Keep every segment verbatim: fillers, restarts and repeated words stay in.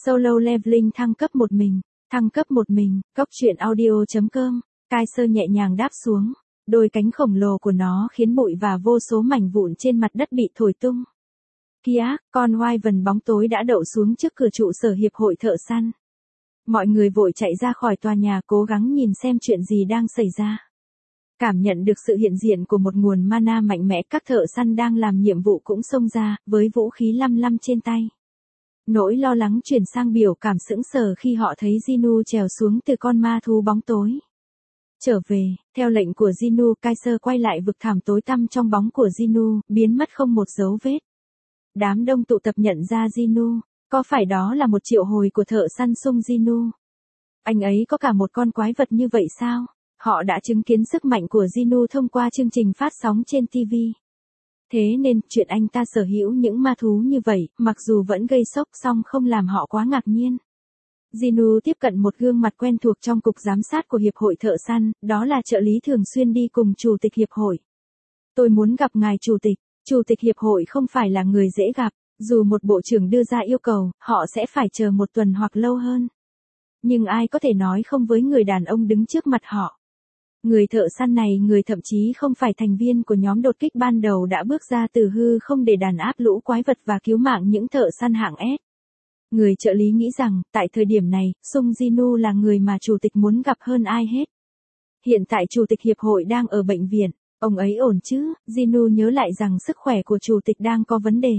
Solo Leveling thăng cấp một mình, thăng cấp một mình, Cốc truyện audio.com, Kaiser nhẹ nhàng đáp xuống, đôi cánh khổng lồ của nó khiến bụi và vô số mảnh vụn trên mặt đất bị thổi tung. Kia, con Wyvern bóng tối đã đậu xuống trước cửa trụ sở hiệp hội thợ săn. Mọi người vội chạy ra khỏi tòa nhà cố gắng nhìn xem chuyện gì đang xảy ra. Cảm nhận được sự hiện diện của một nguồn mana mạnh mẽ, các thợ săn đang làm nhiệm vụ cũng xông ra, với vũ khí lăm lăm trên tay. Nỗi lo lắng chuyển sang biểu cảm sững sờ khi họ thấy Ginu trèo xuống từ con ma thú bóng tối. Trở về, theo lệnh của Ginu, Kaiser quay lại vực thẳm tối tăm trong bóng của Ginu, biến mất không một dấu vết. Đám đông tụ tập nhận ra Ginu, có phải đó là một triệu hồi của thợ săn sung Ginu? Anh ấy có cả một con quái vật như vậy sao? Họ đã chứng kiến sức mạnh của Ginu thông qua chương trình phát sóng trên ti vi. Thế nên, chuyện anh ta sở hữu những ma thú như vậy, mặc dù vẫn gây sốc song không làm họ quá ngạc nhiên. Ginu tiếp cận một gương mặt quen thuộc trong cục giám sát của Hiệp hội Thợ Săn, đó là trợ lý thường xuyên đi cùng Chủ tịch Hiệp hội. Tôi muốn gặp ngài Chủ tịch. Chủ tịch Hiệp hội không phải là người dễ gặp, dù một bộ trưởng đưa ra yêu cầu, họ sẽ phải chờ một tuần hoặc lâu hơn. Nhưng ai có thể nói không với người đàn ông đứng trước mặt họ. Người thợ săn này, người thậm chí không phải thành viên của nhóm đột kích ban đầu, đã bước ra từ hư không để đàn áp lũ quái vật và cứu mạng những thợ săn hạng S. Người trợ lý nghĩ rằng, tại thời điểm này, Sung Ginu là người mà chủ tịch muốn gặp hơn ai hết. Hiện tại chủ tịch hiệp hội đang ở bệnh viện, ông ấy ổn chứ? Ginu nhớ lại rằng sức khỏe của chủ tịch đang có vấn đề.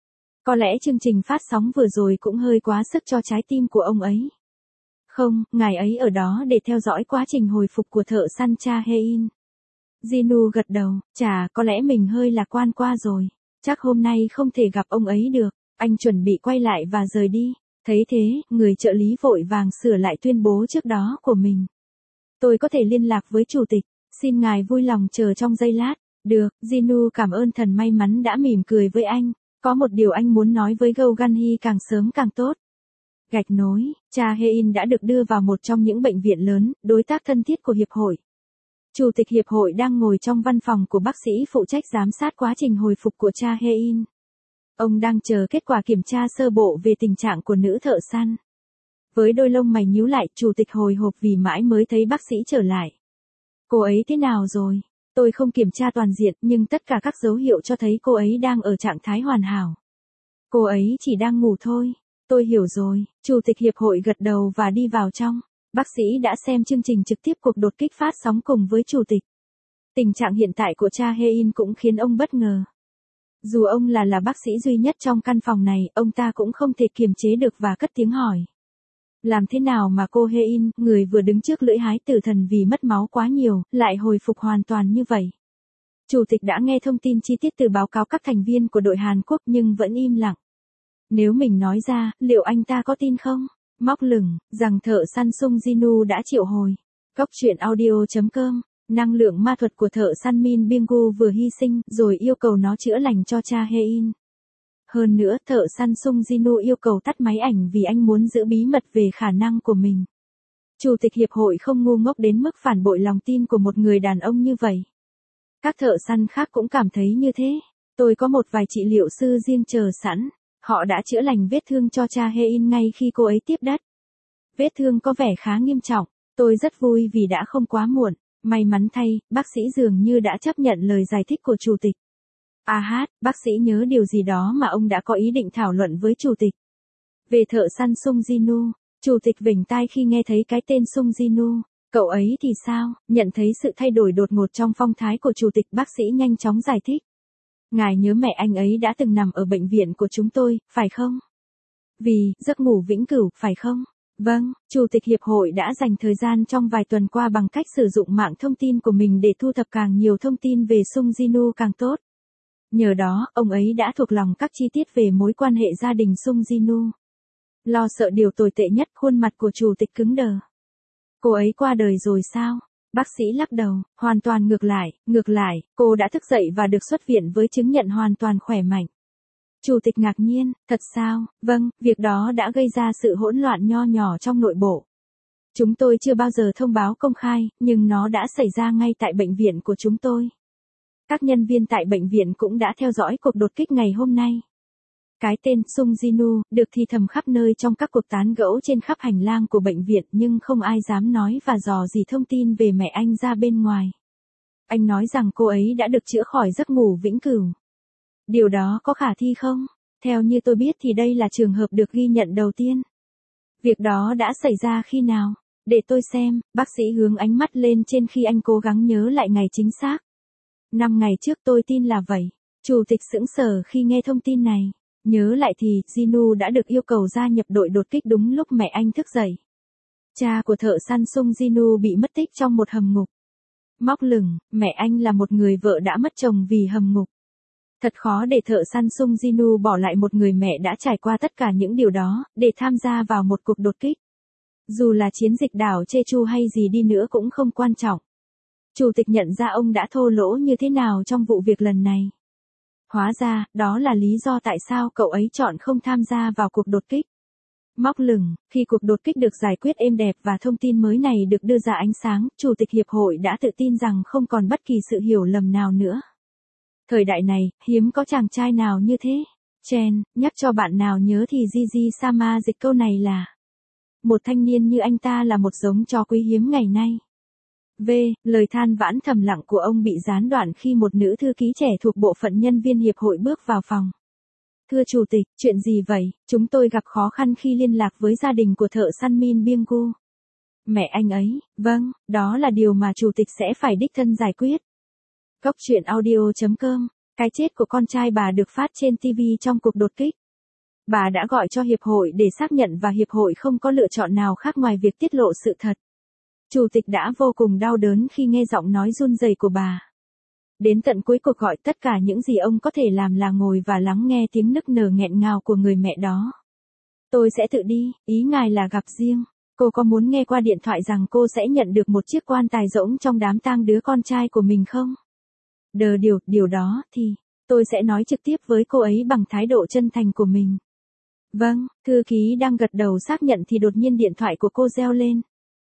Có lẽ chương trình phát sóng vừa rồi cũng hơi quá sức cho trái tim của ông ấy. Không, ngài ấy ở đó để theo dõi quá trình hồi phục của thợ săn Cha Hein. Ginu gật đầu, chà, có lẽ mình hơi lạc quan qua rồi. Chắc hôm nay không thể gặp ông ấy được. Anh chuẩn bị quay lại và rời đi. Thấy thế, người trợ lý vội vàng sửa lại tuyên bố trước đó của mình. Tôi có thể liên lạc với chủ tịch, xin ngài vui lòng chờ trong giây lát. Được, Ginu cảm ơn thần may mắn đã mỉm cười với anh. Có một điều anh muốn nói với Go Gunhee càng sớm càng tốt. Gạch nối, Cha Hein đã được đưa vào một trong những bệnh viện lớn, đối tác thân thiết của hiệp hội. Chủ tịch hiệp hội đang ngồi trong văn phòng của bác sĩ phụ trách giám sát quá trình hồi phục của Cha Hein. Ông đang chờ kết quả kiểm tra sơ bộ về tình trạng của nữ thợ săn. Với đôi lông mày nhíu lại, chủ tịch hồi hộp vì mãi mới thấy bác sĩ trở lại. Cô ấy thế nào rồi? Tôi không kiểm tra toàn diện, nhưng tất cả các dấu hiệu cho thấy cô ấy đang ở trạng thái hoàn hảo. Cô ấy chỉ đang ngủ thôi. Tôi hiểu rồi. Chủ tịch hiệp hội gật đầu và đi vào trong. Bác sĩ đã xem chương trình trực tiếp cuộc đột kích phát sóng cùng với chủ tịch. Tình trạng hiện tại của Cha Hein cũng khiến ông bất ngờ. Dù ông là là bác sĩ duy nhất trong căn phòng này, ông ta cũng không thể kiềm chế được và cất tiếng hỏi. Làm thế nào mà cô Hein, người vừa đứng trước lưỡi hái tử thần vì mất máu quá nhiều, lại hồi phục hoàn toàn như vậy? Chủ tịch đã nghe thông tin chi tiết từ báo cáo các thành viên của đội Hàn Quốc nhưng vẫn im lặng. Nếu mình nói ra, liệu anh ta có tin không? Móc lửng, rằng thợ săn Sung Ginu đã triệu hồi. Cốc truyện audio.com, năng lượng ma thuật của thợ săn Min Bingu vừa hy sinh, rồi yêu cầu nó chữa lành cho Cha Hein. Hơn nữa, thợ săn Sung Ginu yêu cầu tắt máy ảnh vì anh muốn giữ bí mật về khả năng của mình. Chủ tịch hiệp hội không ngu ngốc đến mức phản bội lòng tin của một người đàn ông như vậy. Các thợ săn khác cũng cảm thấy như thế. Tôi có một vài trị liệu sư riêng chờ sẵn. Họ đã chữa lành vết thương cho Cha Hein ngay khi cô ấy tiếp đất. Vết thương có vẻ khá nghiêm trọng. Tôi rất vui vì đã không quá muộn. May mắn thay, bác sĩ dường như đã chấp nhận lời giải thích của chủ tịch. À hát, bác sĩ nhớ điều gì đó mà ông đã có ý định thảo luận với chủ tịch. Về thợ săn Sung Ginu, chủ tịch vểnh tai khi nghe thấy cái tên Sung Ginu. Cậu ấy thì sao? Nhận thấy sự thay đổi đột ngột trong phong thái của chủ tịch, bác sĩ nhanh chóng giải thích. Ngài nhớ mẹ anh ấy đã từng nằm ở bệnh viện của chúng tôi, phải không? Vì, giấc ngủ vĩnh cửu, phải không? Vâng, Chủ tịch Hiệp hội đã dành thời gian trong vài tuần qua bằng cách sử dụng mạng thông tin của mình để thu thập càng nhiều thông tin về Sung Ginu càng tốt. Nhờ đó, ông ấy đã thuộc lòng các chi tiết về mối quan hệ gia đình Sung Ginu. Lo sợ điều tồi tệ nhất, khuôn mặt của chủ tịch cứng đờ. Cô ấy qua đời rồi sao? Bác sĩ lắc đầu, hoàn toàn ngược lại, ngược lại, cô đã thức dậy và được xuất viện với chứng nhận hoàn toàn khỏe mạnh. Chủ tịch ngạc nhiên, thật sao? Vâng, việc đó đã gây ra sự hỗn loạn nho nhỏ trong nội bộ. Chúng tôi chưa bao giờ thông báo công khai, nhưng nó đã xảy ra ngay tại bệnh viện của chúng tôi. Các nhân viên tại bệnh viện cũng đã theo dõi cuộc đột kích ngày hôm nay. Cái tên Sung Jinu được thì thầm khắp nơi trong các cuộc tán gẫu trên khắp hành lang của bệnh viện, nhưng không ai dám nói và dò gì thông tin về mẹ anh ra bên ngoài. Anh nói rằng cô ấy đã được chữa khỏi giấc ngủ vĩnh cửu. Điều đó có khả thi không? Theo như tôi biết thì đây là trường hợp được ghi nhận đầu tiên. Việc đó đã xảy ra khi nào? Để tôi xem. Bác sĩ hướng ánh mắt lên trên khi anh cố gắng nhớ lại ngày chính xác. Năm ngày trước, tôi tin là vậy. Chủ tịch sững sờ khi nghe thông tin này. Nhớ lại thì, Jinu đã được yêu cầu gia nhập đội đột kích đúng lúc mẹ anh thức dậy. Cha của thợ săn Sung Jinu bị mất tích trong một hầm ngục. Móc lửng, mẹ anh là một người vợ đã mất chồng vì hầm ngục. Thật khó để thợ săn Sung Jinu bỏ lại một người mẹ đã trải qua tất cả những điều đó, để tham gia vào một cuộc đột kích. Dù là chiến dịch đảo Jeju hay gì đi nữa cũng không quan trọng. Chủ tịch nhận ra ông đã thô lỗ như thế nào trong vụ việc lần này. Hóa ra, đó là lý do tại sao cậu ấy chọn không tham gia vào cuộc đột kích. Móc lửng, khi cuộc đột kích được giải quyết êm đẹp và thông tin mới này được đưa ra ánh sáng, Chủ tịch Hiệp hội đã tự tin rằng không còn bất kỳ sự hiểu lầm nào nữa. Thời đại này, hiếm có chàng trai nào như thế. Chen, nhắc cho bạn nào nhớ thì Gigi Sama dịch câu này là: một thanh niên như anh ta là một giống chó quý hiếm ngày nay. V. Lời than vãn thầm lặng của ông bị gián đoạn khi một nữ thư ký trẻ thuộc bộ phận nhân viên hiệp hội bước vào phòng. Thưa Chủ tịch, chuyện gì vậy? Chúng tôi gặp khó khăn khi liên lạc với gia đình của thợ săn Min Byung-gu. Mẹ anh ấy, vâng, đó là điều mà Chủ tịch sẽ phải đích thân giải quyết. Góc truyện audio chấm com. Cái chết của con trai bà được phát trên ti vi trong cuộc đột kích. Bà đã gọi cho hiệp hội để xác nhận và hiệp hội không có lựa chọn nào khác ngoài việc tiết lộ sự thật. Chủ tịch đã vô cùng đau đớn khi nghe giọng nói run rẩy của bà. Đến tận cuối cuộc gọi, tất cả những gì ông có thể làm là ngồi và lắng nghe tiếng nức nở nghẹn ngào của người mẹ đó. Tôi sẽ tự đi, ý ngài là gặp riêng. Cô có muốn nghe qua điện thoại rằng cô sẽ nhận được một chiếc quan tài rỗng trong đám tang đứa con trai của mình không? Đờ điều, điều đó thì, tôi sẽ nói trực tiếp với cô ấy bằng thái độ chân thành của mình. Vâng, thư ký đang gật đầu xác nhận thì đột nhiên điện thoại của cô reo lên.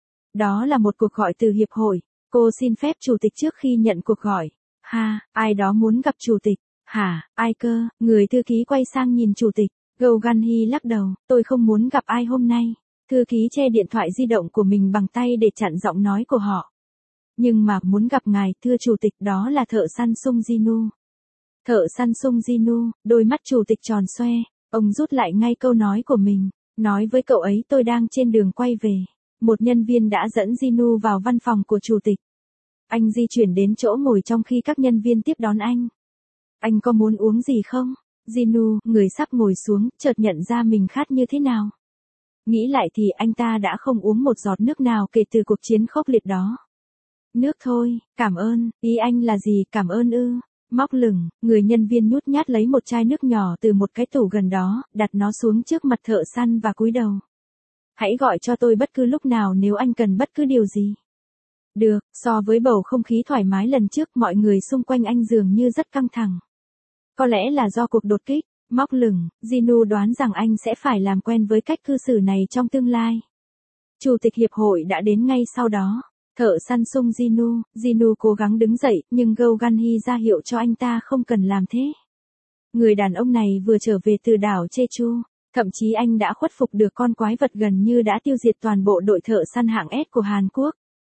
Đó là một cuộc gọi từ hiệp hội. Cô xin phép chủ tịch trước khi nhận cuộc gọi. Ha, ai đó muốn gặp chủ tịch. Hả, ai cơ? Người thư ký quay sang nhìn chủ tịch. Go Gun-hee lắc đầu, tôi không muốn gặp ai hôm nay. Thư ký che điện thoại di động của mình bằng tay để chặn giọng nói của họ. Nhưng mà muốn gặp ngài, thưa chủ tịch, đó là thợ săn Sung Jinu. Thợ săn Sung Jinu, đôi mắt chủ tịch tròn xoe. Ông rút lại ngay câu nói của mình. Nói với cậu ấy tôi đang trên đường quay về. Một nhân viên đã dẫn Jinu vào văn phòng của chủ tịch. Anh di chuyển đến chỗ ngồi trong khi các nhân viên tiếp đón anh. Anh có muốn uống gì không? Jinu, người sắp ngồi xuống, chợt nhận ra mình khát như thế nào. Nghĩ lại thì anh ta đã không uống một giọt nước nào kể từ cuộc chiến khốc liệt đó. Nước thôi, cảm ơn, ý anh là gì, cảm ơn ư? Móc lửng, người nhân viên nhút nhát lấy một chai nước nhỏ từ một cái tủ gần đó, đặt nó xuống trước mặt thợ săn và cúi đầu. Hãy gọi cho tôi bất cứ lúc nào nếu anh cần bất cứ điều gì. Được, so với bầu không khí thoải mái lần trước, mọi người xung quanh anh dường như rất căng thẳng. Có lẽ là do cuộc đột kích. Móc lửng, Jinu đoán rằng anh sẽ phải làm quen với cách cư xử này trong tương lai. Chủ tịch hiệp hội đã đến ngay sau đó. Thợ săn Sung Jinu, Jinu cố gắng đứng dậy, nhưng Go Gun-hee ra hiệu cho anh ta không cần làm thế. Người đàn ông này vừa trở về từ đảo Jeju, thậm chí anh đã khuất phục được con quái vật gần như đã tiêu diệt toàn bộ đội thợ săn hạng S của Hàn Quốc.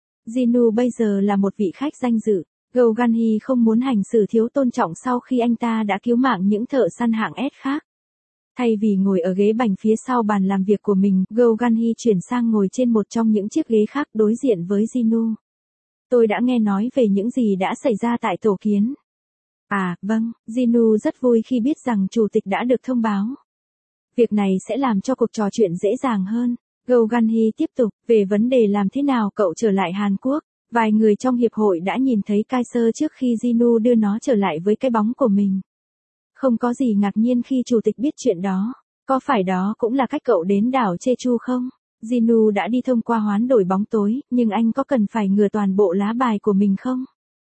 Jinu bây giờ là một vị khách danh dự. Go Gun-hee không muốn hành xử thiếu tôn trọng sau khi anh ta đã cứu mạng những thợ săn hạng S khác. Thay vì ngồi ở ghế bành phía sau bàn làm việc của mình, Go Gun-hee chuyển sang ngồi trên một trong những chiếc ghế khác đối diện với Jinu. Tôi đã nghe nói về những gì đã xảy ra tại tổ kiến. À, vâng, Jinu rất vui khi biết rằng chủ tịch đã được thông báo. Việc này sẽ làm cho cuộc trò chuyện dễ dàng hơn. Go Gun-hee tiếp tục, về vấn đề làm thế nào cậu trở lại Hàn Quốc. Vài người trong hiệp hội đã nhìn thấy Kaiser trước khi Jinu đưa nó trở lại với cái bóng của mình. Không có gì ngạc nhiên khi chủ tịch biết chuyện đó. Có phải đó cũng là cách cậu đến đảo Jeju không? Jinu đã đi thông qua hoán đổi bóng tối, nhưng anh có cần phải ngừa toàn bộ lá bài của mình không?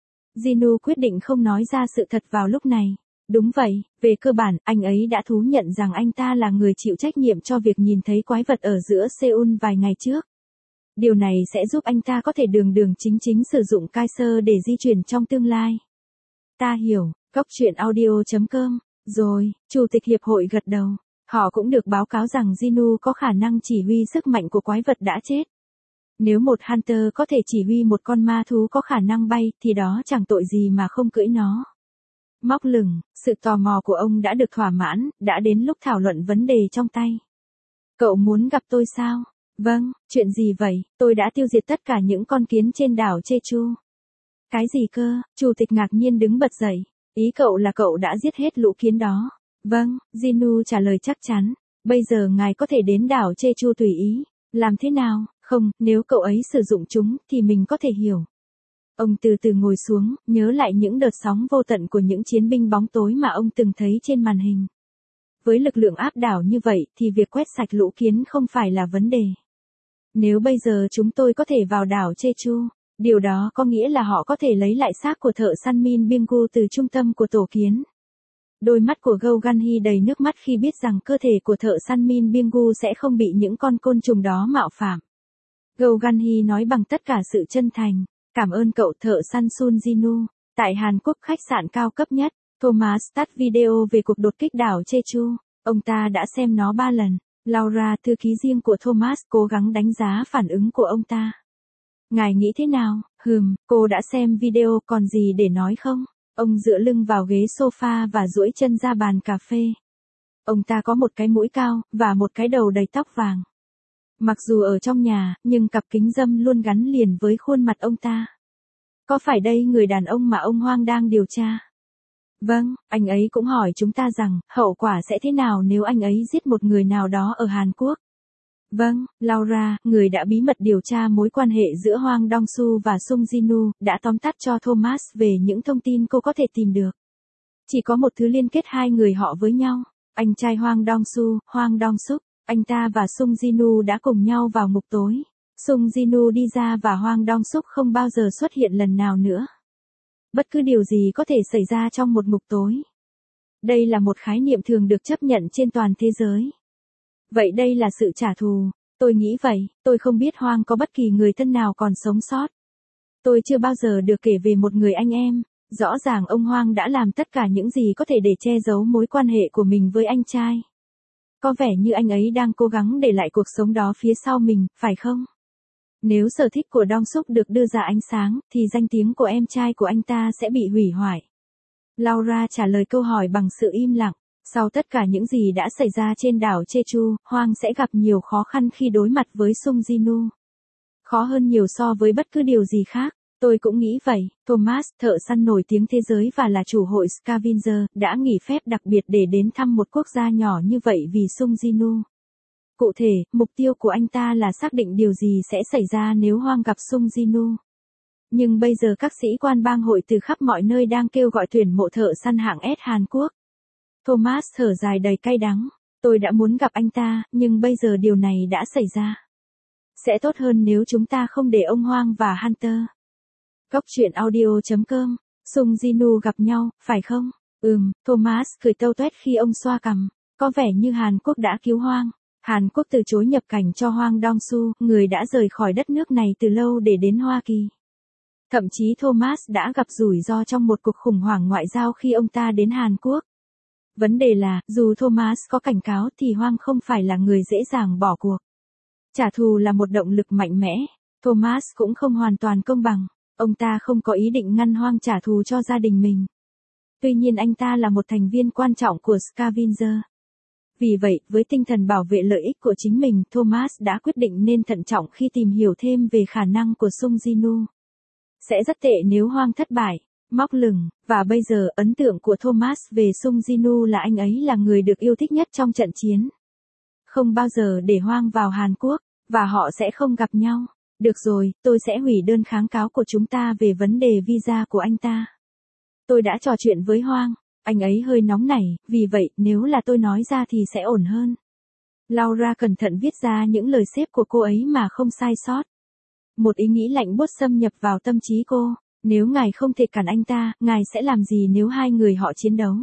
Jinu quyết định không nói ra sự thật vào lúc này. Đúng vậy, về cơ bản, anh ấy đã thú nhận rằng anh ta là người chịu trách nhiệm cho việc nhìn thấy quái vật ở giữa Seoul vài ngày trước. Điều này sẽ giúp anh ta có thể đường đường chính chính sử dụng Kaiser để di chuyển trong tương lai. Ta hiểu, góc truyện audio chấm com Rồi, Chủ tịch Hiệp hội gật đầu. Họ cũng được báo cáo rằng Ginu có khả năng chỉ huy sức mạnh của quái vật đã chết. Nếu một Hunter có thể chỉ huy một con ma thú có khả năng bay thì đó chẳng tội gì mà không cưỡi nó. Móc lửng, sự tò mò của ông đã được thỏa mãn, đã đến lúc thảo luận vấn đề trong tay. Cậu muốn gặp tôi sao? Vâng, chuyện gì vậy? Tôi đã tiêu diệt tất cả những con kiến trên đảo Jeju. Cái gì cơ? Chủ tịch ngạc nhiên đứng bật dậy. Ý cậu là cậu đã giết hết lũ kiến đó. Vâng, Ginu trả lời chắc chắn. Bây giờ ngài có thể đến đảo Jeju tùy ý. Làm thế nào? Không, nếu cậu ấy sử dụng chúng thì mình có thể hiểu. Ông từ từ ngồi xuống, nhớ lại những đợt sóng vô tận của những chiến binh bóng tối mà ông từng thấy trên màn hình. Với lực lượng áp đảo như vậy thì việc quét sạch lũ kiến không phải là vấn đề. Nếu bây giờ chúng tôi có thể vào đảo Jeju, điều đó có nghĩa là họ có thể lấy lại xác của thợ săn Min Bingu từ trung tâm của tổ kiến. Đôi mắt của Go Gunhee đầy nước mắt khi biết rằng cơ thể của thợ săn Min Bingu sẽ không bị những con côn trùng đó mạo phạm. Go Gunhee nói bằng tất cả sự chân thành. Cảm ơn cậu thợ săn Sun Ginu. Tại Hàn Quốc khách sạn cao cấp nhất, Thomas tắt video về cuộc đột kích đảo Jeju. Ông ta đã xem nó ba lần. Laura, thư ký riêng của Thomas, cố gắng đánh giá phản ứng của ông ta. Ngài nghĩ thế nào? Hừm, cô đã xem video, còn gì để nói không? Ông dựa lưng vào ghế sofa và duỗi chân ra bàn cà phê. Ông ta có một cái mũi cao, và một cái đầu đầy tóc vàng. Mặc dù ở trong nhà, nhưng cặp kính râm luôn gắn liền với khuôn mặt ông ta. Có phải đây người đàn ông mà ông Hoang đang điều tra? Vâng, anh ấy cũng hỏi chúng ta rằng, hậu quả sẽ thế nào nếu anh ấy giết một người nào đó ở Hàn Quốc? Vâng, Laura, người đã bí mật điều tra mối quan hệ giữa Hwang Dong-su và Sung Jin-woo, đã tóm tắt cho Thomas về những thông tin cô có thể tìm được. Chỉ có một thứ liên kết hai người họ với nhau. Anh trai Hwang Dong-su, Hwang Dong-suk, anh ta và Sung Jin-woo đã cùng nhau vào ngục tối. Sung Jin-woo đi ra và Hwang Dong-suk không bao giờ xuất hiện lần nào nữa. Bất cứ điều gì có thể xảy ra trong một ngục tối. Đây là một khái niệm thường được chấp nhận trên toàn thế giới. Vậy đây là sự trả thù. Tôi nghĩ vậy, tôi không biết Hoang có bất kỳ người thân nào còn sống sót. Tôi chưa bao giờ được kể về một người anh em. Rõ ràng ông Hoang đã làm tất cả những gì có thể để che giấu mối quan hệ của mình với anh trai. Có vẻ như anh ấy đang cố gắng để lại cuộc sống đó phía sau mình, phải không? Nếu sở thích của Dong Suk được đưa ra ánh sáng, thì danh tiếng của em trai của anh ta sẽ bị hủy hoại. Laura trả lời câu hỏi bằng sự im lặng. Sau tất cả những gì đã xảy ra trên đảo Jeju, Hoang sẽ gặp nhiều khó khăn khi đối mặt với Sung Jin-woo. Khó hơn nhiều so với bất cứ điều gì khác. Tôi cũng nghĩ vậy. Thomas, thợ săn nổi tiếng thế giới và là chủ hội Scavenger, đã nghỉ phép đặc biệt để đến thăm một quốc gia nhỏ như vậy vì Sung Jin-woo. Cụ thể, mục tiêu của anh ta là xác định điều gì sẽ xảy ra nếu Hoang gặp Sung Jin-woo. Nhưng bây giờ các sĩ quan bang hội từ khắp mọi nơi đang kêu gọi tuyển mộ thợ săn hạng S Hàn Quốc. Thomas thở dài đầy cay đắng. Tôi đã muốn gặp anh ta, nhưng bây giờ điều này đã xảy ra. Sẽ tốt hơn nếu chúng ta không để ông Hoang và Hunter. Góc truyện audio chấm com. Sung Jin-woo gặp nhau, phải không? Ừm, Thomas cười tâu tuét khi ông xoa cằm. Có vẻ như Hàn Quốc đã cứu Hoang. Hàn Quốc từ chối nhập cảnh cho Hwang Dong-su, người đã rời khỏi đất nước này từ lâu để đến Hoa Kỳ. Thậm chí Thomas đã gặp rủi ro trong một cuộc khủng hoảng ngoại giao khi ông ta đến Hàn Quốc. Vấn đề là, dù Thomas có cảnh cáo thì Hoang không phải là người dễ dàng bỏ cuộc. Trả thù là một động lực mạnh mẽ. Thomas cũng không hoàn toàn công bằng. Ông ta không có ý định ngăn Hoang trả thù cho gia đình mình. Tuy nhiên anh ta là một thành viên quan trọng của Scavenger. Vì vậy, với tinh thần bảo vệ lợi ích của chính mình, Thomas đã quyết định nên thận trọng khi tìm hiểu thêm về khả năng của Sung Jin-woo. Sẽ rất tệ nếu Hoang thất bại. Móc lửng, và bây giờ ấn tượng của Thomas về Sung Jin-woo là anh ấy là người được yêu thích nhất trong trận chiến. Không bao giờ để Hoang vào Hàn Quốc, và họ sẽ không gặp nhau. Được rồi, tôi sẽ hủy đơn kháng cáo của chúng ta về vấn đề visa của anh ta. Tôi đã trò chuyện với Hoang. Anh ấy hơi nóng nảy, vì vậy nếu là tôi nói ra thì sẽ ổn hơn. Laura cẩn thận viết ra những lời sếp của cô ấy mà không sai sót. Một ý nghĩ lạnh buốt xâm nhập vào tâm trí cô. Nếu ngài không thể cản anh ta, ngài sẽ làm gì nếu hai người họ chiến đấu?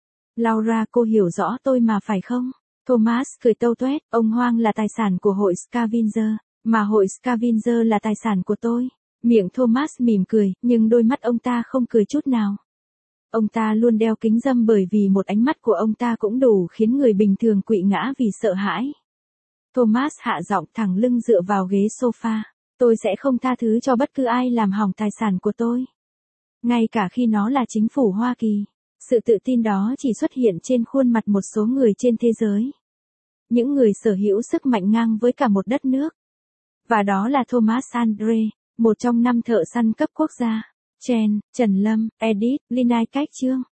Laura, cô hiểu rõ tôi mà phải không? Thomas cười tâu tuét, ông Hoang là tài sản của hội Scavenger, mà hội Scavenger là tài sản của tôi. Miệng Thomas mỉm cười, nhưng đôi mắt ông ta không cười chút nào. Ông ta luôn đeo kính râm bởi vì một ánh mắt của ông ta cũng đủ khiến người bình thường quỵ ngã vì sợ hãi. Thomas hạ giọng thẳng lưng dựa vào ghế sofa. Tôi sẽ không tha thứ cho bất cứ ai làm hỏng tài sản của tôi. Ngay cả khi nó là chính phủ Hoa Kỳ. Sự tự tin đó chỉ xuất hiện trên khuôn mặt một số người trên thế giới. Những người sở hữu sức mạnh ngang với cả một đất nước. Và đó là Thomas Andre, một trong năm thợ săn cấp quốc gia. Chen, Trần Lâm, Edith, Linai Cách Trương.